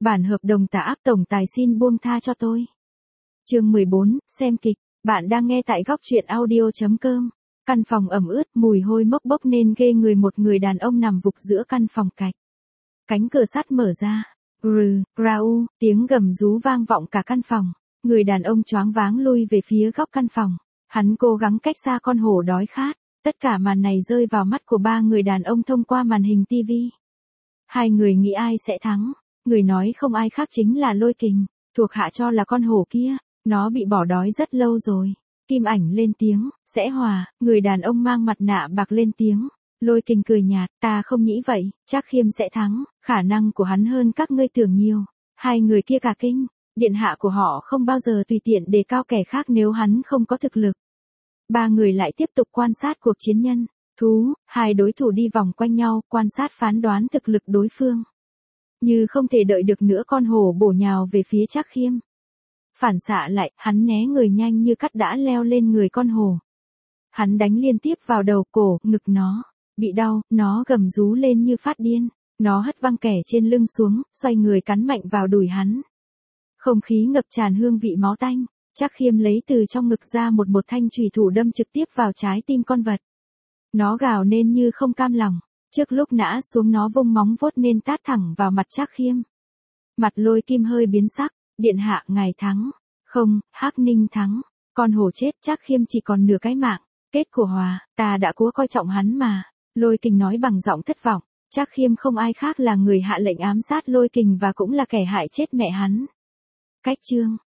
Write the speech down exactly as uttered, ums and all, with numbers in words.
Bản hợp đồng tạ áp tổng tài xin buông tha cho tôi. Chương mười bốn, xem kịch. Bạn đang nghe tại góc truyện audio chấm com. Căn phòng ẩm ướt, mùi hôi mốc bốc nên ghê người, một người đàn ông nằm vục giữa căn phòng cạch. Cánh cửa sắt mở ra. Rừ, rau, tiếng gầm rú vang vọng cả căn phòng. Người đàn ông choáng váng lui về phía góc căn phòng. Hắn cố gắng cách xa con hổ đói khát. Tất cả màn này rơi vào mắt của ba người đàn ông thông qua màn hình ti vi. Hai người nghĩ ai sẽ thắng. Người nói không ai khác chính là Lôi Kình. Thuộc hạ cho là con hổ kia. Nó bị bỏ đói rất lâu rồi. Kim Ảnh lên tiếng, sẽ hòa. Người đàn ông mang mặt nạ bạc lên tiếng. Lôi Kình cười nhạt, ta không nghĩ vậy. Trác Khiêm sẽ thắng. Khả năng của hắn hơn các ngươi tưởng nhiều. Hai người kia cả kinh. Điện hạ của họ không bao giờ tùy tiện đề cao kẻ khác nếu hắn không có thực lực. Ba người lại tiếp tục quan sát cuộc chiến nhân. Thú, hai đối thủ đi vòng quanh nhau, quan sát phán đoán thực lực đối phương. Như không thể đợi được nữa, con hổ bổ nhào về phía Trác Khiêm. Phản xạ lại, hắn né người nhanh như cắt đã leo lên người con hổ. Hắn đánh liên tiếp vào đầu, cổ, ngực nó. Bị đau, nó gầm rú lên như phát điên. Nó hất văng kẻ trên lưng xuống, xoay người cắn mạnh vào đùi hắn. Không khí ngập tràn hương vị máu tanh. Trác Khiêm lấy từ trong ngực ra một một thanh chùy thủ đâm trực tiếp vào trái tim con vật. Nó gào nên như không cam lòng. Trước lúc ngã xuống nó vung móng vuốt nên tát thẳng vào mặt Trác Khiêm. Mặt Lôi Kim hơi biến sắc. Điện hạ, ngài thắng. Không, Hắc Ninh thắng. Con hổ chết, Trác Khiêm chỉ còn nửa cái mạng. Kết của hòa, ta đã cố coi trọng hắn mà. Lôi Kình nói bằng giọng thất vọng. Trác Khiêm không ai khác là người hạ lệnh ám sát Lôi Kình và cũng là kẻ hại chết mẹ hắn. Cách chương.